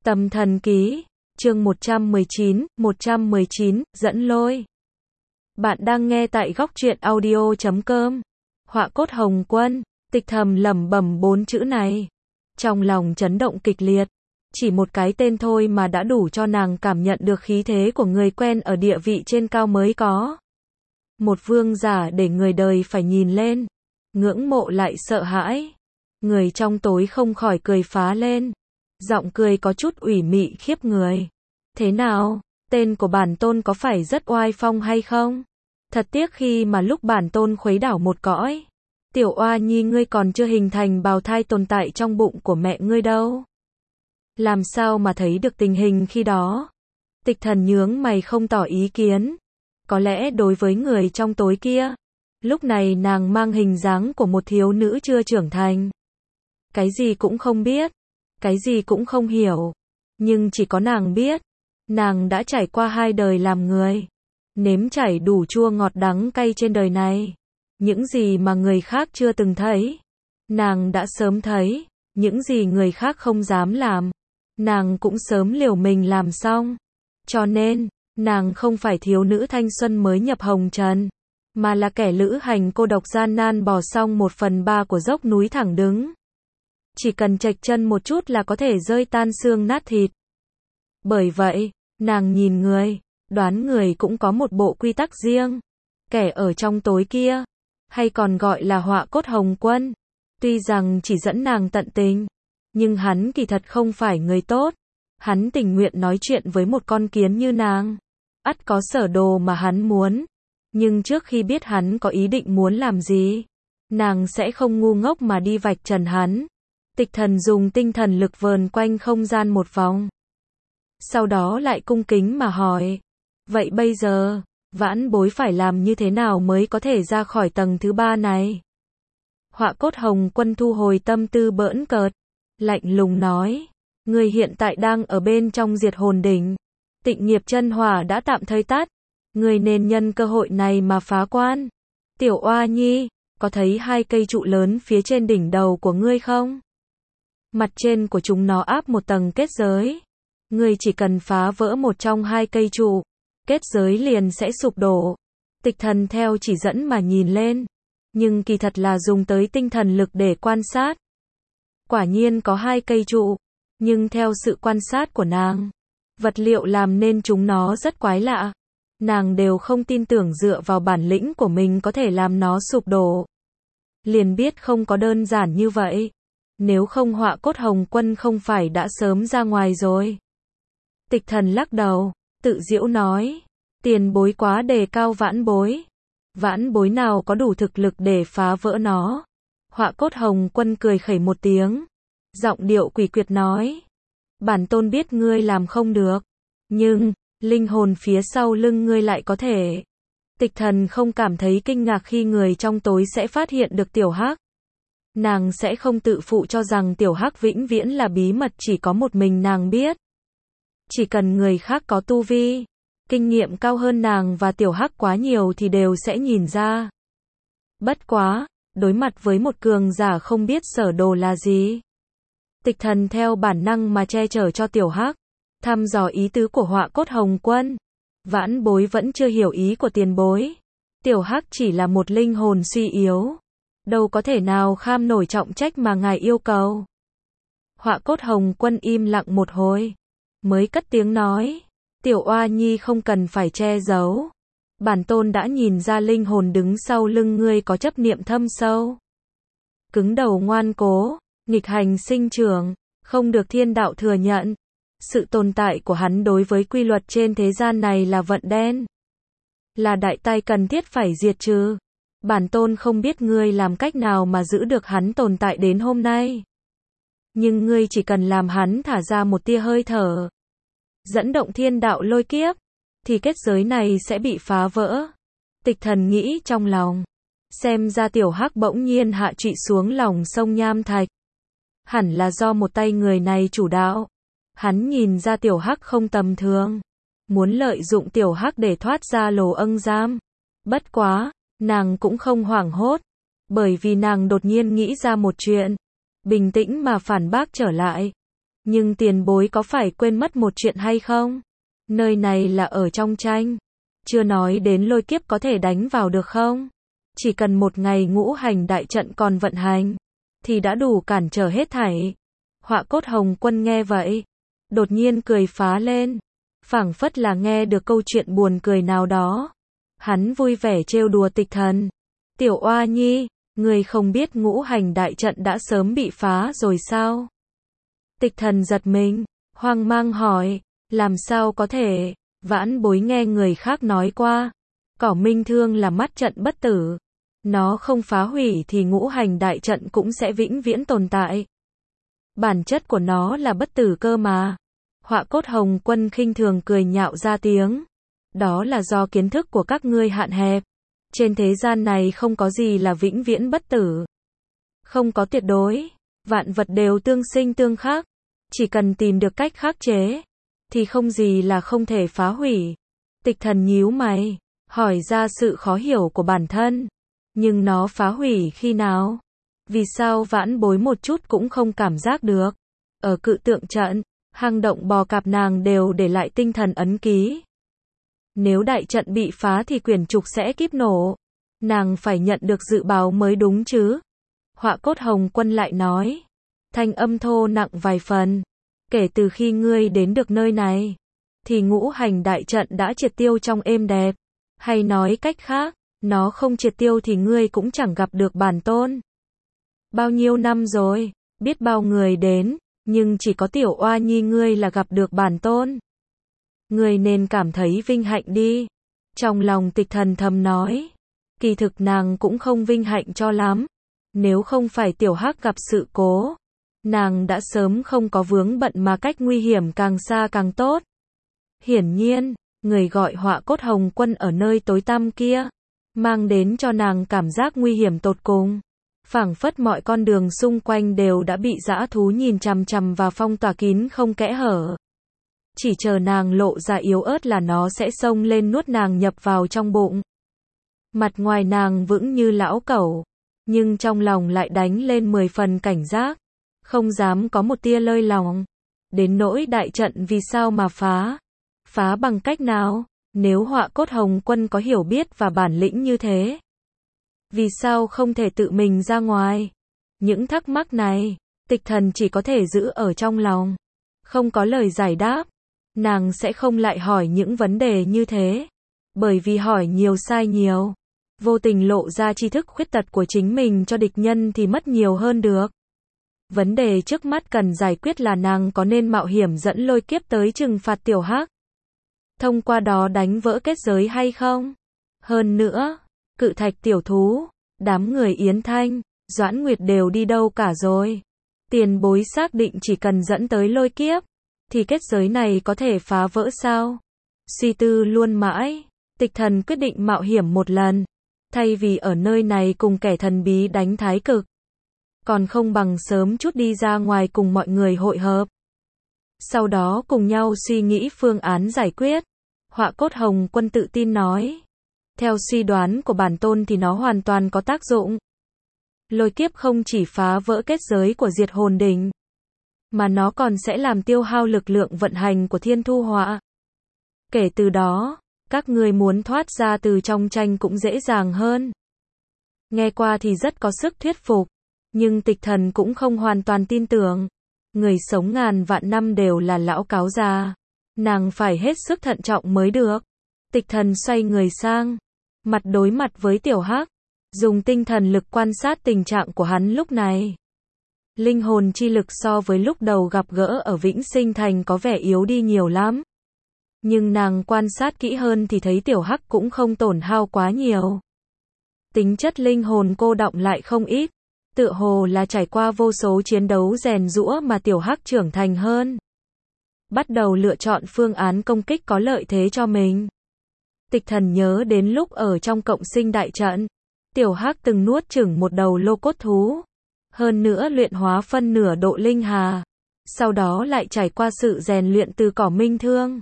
Tâm thần ký, chương 119, dẫn lôi. Bạn đang nghe tại góc truyện audio.com. Họa cốt Hồng Quân, Tịch thầm lẩm bẩm 4 chữ này. Trong lòng chấn động kịch liệt. Chỉ một cái tên thôi mà đã đủ cho nàng cảm nhận được khí thế của người quen ở địa vị trên cao mới có. Một vương giả để người đời phải nhìn lên. Ngưỡng mộ lại sợ hãi. Người trong tối không khỏi cười phá lên. Giọng cười có chút ủy mị khiếp người. Thế nào, tên của bản tôn có phải rất oai phong hay không? Thật tiếc khi mà lúc bản tôn khuấy đảo một cõi. Tiểu oa nhi ngươi còn chưa hình thành bào thai tồn tại trong bụng của mẹ ngươi đâu. Làm sao mà thấy được tình hình khi đó? Tịch thần nhướng mày không tỏ ý kiến. Có lẽ đối với người trong tối kia, lúc này nàng mang hình dáng của một thiếu nữ chưa trưởng thành. Cái gì cũng không biết. Cái gì cũng không hiểu. Nhưng chỉ có nàng biết. Nàng đã trải qua 2 đời làm người. Nếm trải đủ chua ngọt đắng cay trên đời này. Những gì mà người khác chưa từng thấy. Nàng đã sớm thấy. Những gì người khác không dám làm. Nàng cũng sớm liều mình làm xong. Cho nên, nàng không phải thiếu nữ thanh xuân mới nhập hồng trần. Mà là kẻ lữ hành cô độc gian nan bò xong 1/3 của dốc núi thẳng đứng. Chỉ cần chệch chân một chút là có thể rơi tan xương nát thịt. Bởi vậy, nàng nhìn người, đoán người cũng có một bộ quy tắc riêng. Kẻ ở trong tối kia, hay còn gọi là họa cốt Hồng Quân, tuy rằng chỉ dẫn nàng tận tình, nhưng hắn kỳ thật không phải người tốt. Hắn tình nguyện nói chuyện với một con kiến như nàng. Ắt có sở đồ mà hắn muốn. Nhưng trước khi biết hắn có ý định muốn làm gì, nàng sẽ không ngu ngốc mà đi vạch trần hắn. Tịch thần dùng tinh thần lực vờn quanh không gian một vòng. Sau đó lại cung kính mà hỏi. Vậy bây giờ, vãn bối phải làm như thế nào mới có thể ra khỏi tầng thứ 3 này? Họa cốt Hồng Quân thu hồi tâm tư bỡn cợt. Lạnh lùng nói. Người hiện tại đang ở bên trong diệt hồn đỉnh. Tịnh nghiệp chân hỏa đã tạm thời tắt. Người nên nhân cơ hội này mà phá quan. Tiểu oa nhi, có thấy 2 cây trụ lớn phía trên đỉnh đầu của ngươi không? Mặt trên của chúng nó áp một tầng kết giới. Ngươi chỉ cần phá vỡ một trong 2 cây trụ, kết giới liền sẽ sụp đổ. Tịch thần theo chỉ dẫn mà nhìn lên. Nhưng kỳ thật là dùng tới tinh thần lực để quan sát. Quả nhiên có 2 cây trụ. Nhưng theo sự quan sát của nàng, vật liệu làm nên chúng nó rất quái lạ. Nàng đều không tin tưởng dựa vào bản lĩnh của mình có thể làm nó sụp đổ. Liền biết không có đơn giản như vậy. Nếu không họa cốt Hồng Quân không phải đã sớm ra ngoài rồi. Tịch thần lắc đầu, tự giễu nói. Tiền bối quá đề cao vãn bối. Vãn bối nào có đủ thực lực để phá vỡ nó. Họa cốt Hồng Quân cười khẩy một tiếng. Giọng điệu quỷ quyệt nói. Bản tôn biết ngươi làm không được. Nhưng, linh hồn phía sau lưng ngươi lại có thể. Tịch thần không cảm thấy kinh ngạc khi người trong tối sẽ phát hiện được tiểu hắc. Nàng sẽ không tự phụ cho rằng tiểu hắc vĩnh viễn là bí mật chỉ có một mình nàng biết. Chỉ cần người khác có tu vi, kinh nghiệm cao hơn nàng và tiểu hắc quá nhiều thì đều sẽ nhìn ra. Bất quá, đối mặt với một cường giả không biết sở đồ là gì. Tịch thần theo bản năng mà che chở cho tiểu hắc, thăm dò ý tứ của họa cốt Hồng Quân. Vãn bối vẫn chưa hiểu ý của tiền bối. Tiểu hắc chỉ là một linh hồn suy yếu. Đâu có thể nào kham nổi trọng trách mà ngài yêu cầu. Họa cốt Hồng Quân im lặng một hồi. Mới cất tiếng nói. Tiểu oa nhi không cần phải che giấu. Bản tôn đã nhìn ra linh hồn đứng sau lưng ngươi có chấp niệm thâm sâu. Cứng đầu ngoan cố, nghịch hành sinh trưởng, không được thiên đạo thừa nhận. Sự tồn tại của hắn đối với quy luật trên thế gian này là vận đen. Là đại tai cần thiết phải diệt trừ. Bản tôn không biết ngươi làm cách nào mà giữ được hắn tồn tại đến hôm nay. Nhưng ngươi chỉ cần làm hắn thả ra một tia hơi thở. Dẫn động thiên đạo lôi kiếp. Thì kết giới này sẽ bị phá vỡ. Tịch thần nghĩ trong lòng. Xem ra tiểu hắc bỗng nhiên hạ trụy xuống lòng sông Nham Thạch. Hẳn là do một tay người này chủ đạo. Hắn nhìn ra tiểu hắc không tầm thường. Muốn lợi dụng tiểu hắc để thoát ra lồ âng giam. Bất quá, nàng cũng không hoảng hốt. Bởi vì nàng đột nhiên nghĩ ra một chuyện. Bình tĩnh mà phản bác trở lại. Nhưng tiền bối có phải quên mất một chuyện hay không? Nơi này là ở trong tranh. Chưa nói đến lôi kiếp có thể đánh vào được không? Chỉ cần một ngày ngũ hành đại trận còn vận hành, thì đã đủ cản trở hết thảy. Họa cốt Hồng Quân nghe vậy, đột nhiên cười phá lên, phảng phất là nghe được câu chuyện buồn cười nào đó. Hắn vui vẻ trêu đùa Tịch Thần. Tiểu Oa Nhi, ngươi không biết ngũ hành đại trận đã sớm bị phá rồi sao? Tịch Thần giật mình, hoang mang hỏi, làm sao có thể? Vãn bối nghe người khác nói qua, Cỏ Minh Thương là mắt trận bất tử. Nó không phá hủy thì ngũ hành đại trận cũng sẽ vĩnh viễn tồn tại. Bản chất của nó là bất tử cơ mà. Họa cốt Hồng Quân khinh thường cười nhạo ra tiếng. Đó là do kiến thức của các ngươi hạn hẹp. Trên thế gian này không có gì là vĩnh viễn bất tử. Không có tuyệt đối. Vạn vật đều tương sinh tương khắc. Chỉ cần tìm được cách khắc chế, thì không gì là không thể phá hủy. Tịch Thần nhíu mày, hỏi ra sự khó hiểu của bản thân. Nhưng nó phá hủy khi nào? Vì sao vãn bối một chút cũng không cảm giác được? Ở cự tượng trận, hang động bò cạp nàng đều để lại tinh thần ấn ký. Nếu đại trận bị phá thì quyển trục sẽ kíp nổ. Nàng phải nhận được dự báo mới đúng chứ? Họa cốt Hồng Quân lại nói. Thanh âm thô nặng vài phần. Kể từ khi ngươi đến được nơi này, thì ngũ hành đại trận đã triệt tiêu trong êm đẹp. Hay nói cách khác, nó không triệt tiêu thì ngươi cũng chẳng gặp được bản tôn. Bao nhiêu năm rồi, biết bao người đến, nhưng chỉ có Tiểu Oa Nhi ngươi là gặp được bản tôn. Ngươi nên cảm thấy vinh hạnh đi. Trong lòng Tịch Thần thầm nói. Kỳ thực nàng cũng không vinh hạnh cho lắm. Nếu không phải Tiểu Hắc gặp sự cố, nàng đã sớm không có vướng bận mà cách nguy hiểm càng xa càng tốt. Hiển nhiên, người gọi Họa cốt Hồng Quân ở nơi tối tăm kia, mang đến cho nàng cảm giác nguy hiểm tột cùng. Phảng phất mọi con đường xung quanh đều đã bị dã thú nhìn chằm chằm và phong tỏa kín không kẽ hở. Chỉ chờ nàng lộ ra yếu ớt là nó sẽ xông lên nuốt nàng nhập vào trong bụng. Mặt ngoài nàng vững như lão cẩu, nhưng trong lòng lại đánh lên 10 phần cảnh giác, không dám có một tia lơi lòng. Đến nỗi đại trận vì sao mà phá? Phá bằng cách nào? Nếu Họa cốt Hồng Quân có hiểu biết và bản lĩnh như thế, vì sao không thể tự mình ra ngoài? Những thắc mắc này, Tịch Thần chỉ có thể giữ ở trong lòng, không có lời giải đáp. Nàng sẽ không lại hỏi những vấn đề như thế, bởi vì hỏi nhiều sai nhiều, vô tình lộ ra tri thức khuyết tật của chính mình cho địch nhân thì mất nhiều hơn được. Vấn đề trước mắt cần giải quyết là nàng có nên mạo hiểm dẫn lôi kiếp tới trừng phạt Tiểu Hắc, thông qua đó đánh vỡ kết giới hay không? Hơn nữa, Cự Thạch tiểu thú, đám người Yến Thanh, Doãn Nguyệt đều đi đâu cả rồi? Tiền bối xác định chỉ cần dẫn tới lôi kiếp, thì kết giới này có thể phá vỡ sao? Suy tư luôn mãi, Tịch Thần quyết định mạo hiểm một lần. Thay vì ở nơi này cùng kẻ thần bí đánh thái cực, còn không bằng sớm chút đi ra ngoài cùng mọi người hội hợp. Sau đó cùng nhau suy nghĩ phương án giải quyết. Họa cốt Hồng Quân tự tin nói. Theo suy đoán của bản tôn thì nó hoàn toàn có tác dụng. Lôi kiếp không chỉ phá vỡ kết giới của Diệt Hồn Đỉnh, mà nó còn sẽ làm tiêu hao lực lượng vận hành của Thiên Thu Họa. Kể từ đó, các ngươi muốn thoát ra từ trong tranh cũng dễ dàng hơn. Nghe qua thì rất có sức thuyết phục, nhưng Tịch Thần cũng không hoàn toàn tin tưởng. Người sống ngàn vạn năm đều là lão cáo già, nàng phải hết sức thận trọng mới được. Tịch Thần xoay người sang, mặt đối mặt với Tiểu Hắc, dùng tinh thần lực quan sát tình trạng của hắn lúc này. Linh hồn chi lực so với lúc đầu gặp gỡ ở Vĩnh Sinh Thành có vẻ yếu đi nhiều lắm. Nhưng nàng quan sát kỹ hơn thì thấy Tiểu Hắc cũng không tổn hao quá nhiều. Tính chất linh hồn cô đọng lại không ít, tựa hồ là trải qua vô số chiến đấu rèn giũa mà Tiểu Hắc trưởng thành hơn. Bắt đầu lựa chọn phương án công kích có lợi thế cho mình. Tịch Thần nhớ đến lúc ở trong cộng sinh đại trận, Tiểu Hắc từng nuốt chửng một đầu lô cốt thú, hơn nữa luyện hóa phân nửa độ linh hà, sau đó lại trải qua sự rèn luyện từ Cỏ Minh Thương.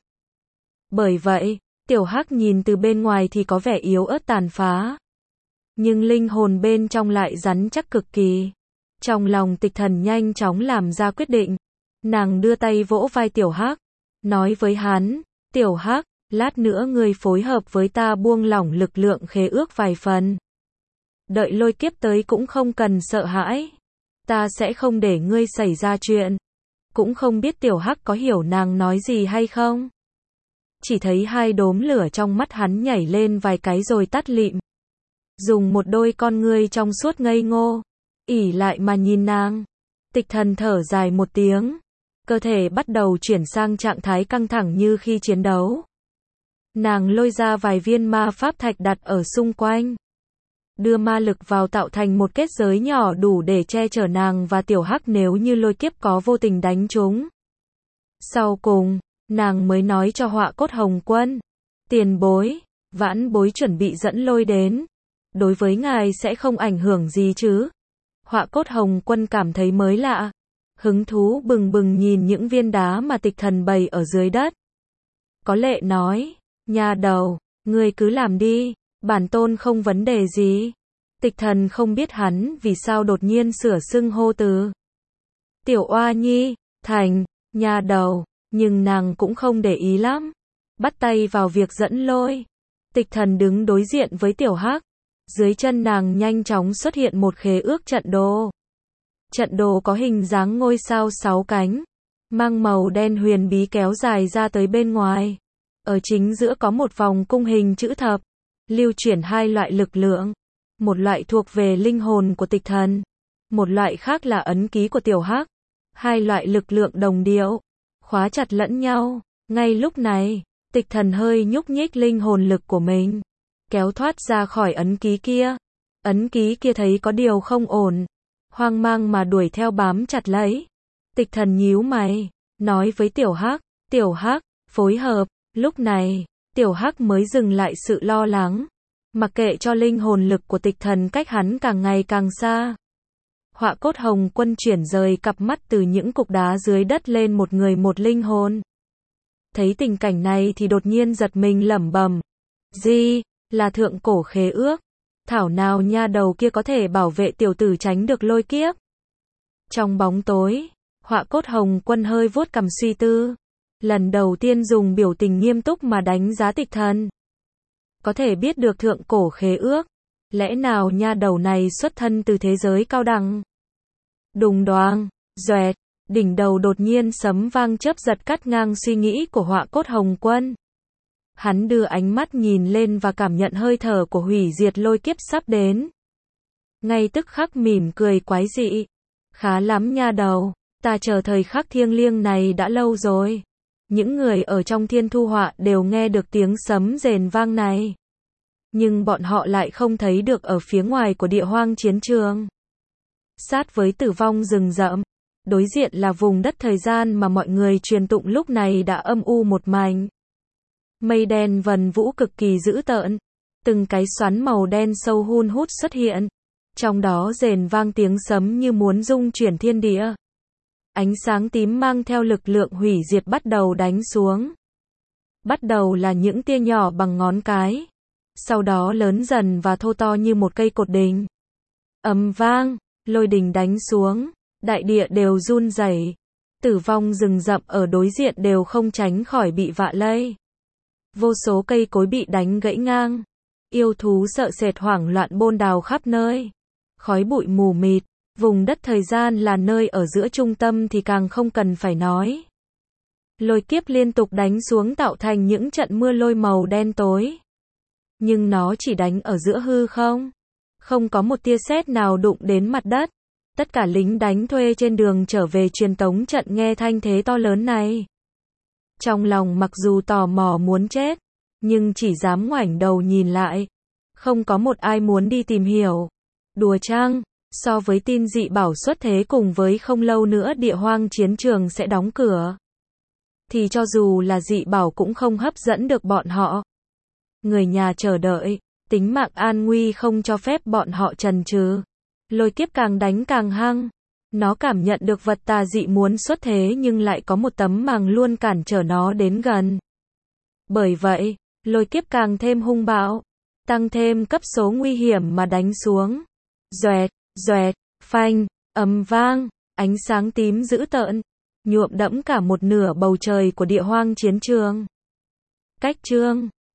Bởi vậy, Tiểu Hắc nhìn từ bên ngoài thì có vẻ yếu ớt tàn phá, nhưng linh hồn bên trong lại rắn chắc cực kỳ. Trong lòng Tịch Thần nhanh chóng làm ra quyết định, Nàng đưa tay vỗ vai Tiểu Hắc, nói với hắn, Tiểu Hắc, lát nữa ngươi phối hợp với ta buông lỏng lực lượng khế ước vài phần. Đợi Lôi Kiếp tới cũng không cần sợ hãi. Ta sẽ không để ngươi xảy ra chuyện. Cũng không biết Tiểu Hắc có hiểu nàng nói gì hay không. Chỉ thấy hai đốm lửa trong mắt hắn nhảy lên vài cái rồi tắt lịm. Dùng một đôi con ngươi trong suốt ngây ngô, ỉ lại mà nhìn nàng. Tịch Thần thở dài một tiếng. Cơ thể bắt đầu chuyển sang trạng thái căng thẳng như khi chiến đấu. Nàng lôi ra vài viên ma pháp thạch đặt ở xung quanh. Đưa ma lực vào tạo thành một kết giới nhỏ đủ để che chở nàng và Tiểu Hắc nếu như Lôi Kiếp có vô tình đánh chúng. Sau cùng, nàng mới nói cho Họa Cốt Hồng Quân. Tiền bối, vãn bối chuẩn bị dẫn Lôi đến. Đối với ngài sẽ không ảnh hưởng gì chứ? Họa Cốt Hồng Quân cảm thấy mới lạ. Hứng thú bừng bừng nhìn những viên đá mà Tịch Thần bày ở dưới đất. Có lệ nói, nha đầu, ngươi cứ làm đi, bản tôn không vấn đề gì. Tịch Thần không biết hắn vì sao đột nhiên sửa xưng hô từ Tiểu Oa Nhi, thành, nha đầu, nhưng nàng cũng không để ý lắm. Bắt tay vào việc dẫn Lôi. Tịch Thần đứng đối diện với Tiểu Hắc. Dưới chân nàng nhanh chóng xuất hiện một khế ước trận đồ. Trận đồ có hình dáng ngôi sao 6 cánh, mang màu đen huyền bí kéo dài ra tới bên ngoài. Ở chính giữa có một vòng cung hình chữ thập, lưu chuyển hai loại lực lượng. Một loại thuộc về linh hồn của Tịch Thần, một loại khác là ấn ký của Tiểu Hắc. Hai loại lực lượng đồng điệu, khóa chặt lẫn nhau. Ngay lúc này, Tịch Thần hơi nhúc nhích linh hồn lực của mình, kéo thoát ra khỏi ấn ký kia. Ấn ký kia thấy có điều không ổn, hoang mang mà đuổi theo bám chặt lấy. Tịch Thần nhíu mày, nói với Tiểu Hắc, phối hợp. Lúc này, Tiểu Hắc mới dừng lại sự lo lắng, mặc kệ cho linh hồn lực của Tịch Thần cách hắn càng ngày càng xa. Họa Cốt Hồng Quân chuyển rời cặp mắt từ những cục đá dưới đất lên một người một linh hồn. Thấy tình cảnh này thì đột nhiên giật mình lẩm bẩm, gì, là thượng cổ khế ước. Thảo nào nha đầu kia có thể bảo vệ tiểu tử tránh được Lôi Kiếp. Trong bóng tối, Họa Cốt Hồng Quân hơi vuốt cằm suy tư. Lần đầu tiên dùng biểu tình nghiêm túc mà đánh giá Tịch Thần. Có thể biết được thượng cổ khế ước. Lẽ nào nha đầu này xuất thân từ thế giới cao đẳng? Đùng đoàng, doẹt, đỉnh đầu đột nhiên sấm vang chớp giật cắt ngang suy nghĩ của Họa Cốt Hồng Quân. Hắn đưa ánh mắt nhìn lên và cảm nhận hơi thở của hủy diệt Lôi Kiếp sắp đến. Ngay tức khắc mỉm cười quái dị. Khá lắm nha đầu, ta chờ thời khắc thiêng liêng này đã lâu rồi. Những người ở trong Thiên Thu Họa đều nghe được tiếng sấm rền vang này. Nhưng bọn họ lại không thấy được ở phía ngoài của địa hoang chiến trường. Sát với tử vong rừng rậm, đối diện là vùng đất thời gian mà mọi người truyền tụng lúc này đã âm u một mảnh. Mây đen vần vũ cực kỳ dữ tợn, từng cái xoắn màu đen sâu hun hút xuất hiện, trong đó rền vang tiếng sấm như muốn rung chuyển thiên địa. Ánh sáng tím mang theo lực lượng hủy diệt bắt đầu đánh xuống. Bắt đầu là những tia nhỏ bằng ngón cái, sau đó lớn dần và thô to như một cây cột đình. Ầm vang, lôi đình đánh xuống, đại địa đều run rẩy. Tử vong rừng rậm ở đối diện đều không tránh khỏi bị vạ lây. Vô số cây cối bị đánh gãy ngang. Yêu thú sợ sệt hoảng loạn bôn đào khắp nơi. Khói bụi mù mịt. Vùng đất thời gian là nơi ở giữa trung tâm thì càng không cần phải nói. Lôi kiếp liên tục đánh xuống tạo thành những trận mưa lôi màu đen tối. Nhưng nó chỉ đánh ở giữa hư không. Không có một tia sét nào đụng đến mặt đất. Tất cả lính đánh thuê trên đường trở về truyền tống trận nghe thanh thế to lớn này. Trong lòng mặc dù tò mò muốn chết, nhưng chỉ dám ngoảnh đầu nhìn lại. Không có một ai muốn đi tìm hiểu. Đùa chăng? So với tin dị bảo xuất thế cùng với không lâu nữa địa hoang chiến trường sẽ đóng cửa, thì cho dù là dị bảo cũng không hấp dẫn được bọn họ. Người nhà chờ đợi, tính mạng an nguy không cho phép bọn họ chần chừ. Lôi kiếp càng đánh càng hăng. Nó cảm nhận được vật tà dị muốn xuất thế nhưng lại có một tấm màng luôn cản trở nó đến gần. Bởi vậy, lôi kiếp càng thêm hung bạo, tăng thêm cấp số nguy hiểm mà đánh xuống. Doẹt, doẹt, phanh, ầm vang, ánh sáng tím dữ tợn, nhuộm đẫm cả một nửa bầu trời của địa hoang chiến trường. Cách chương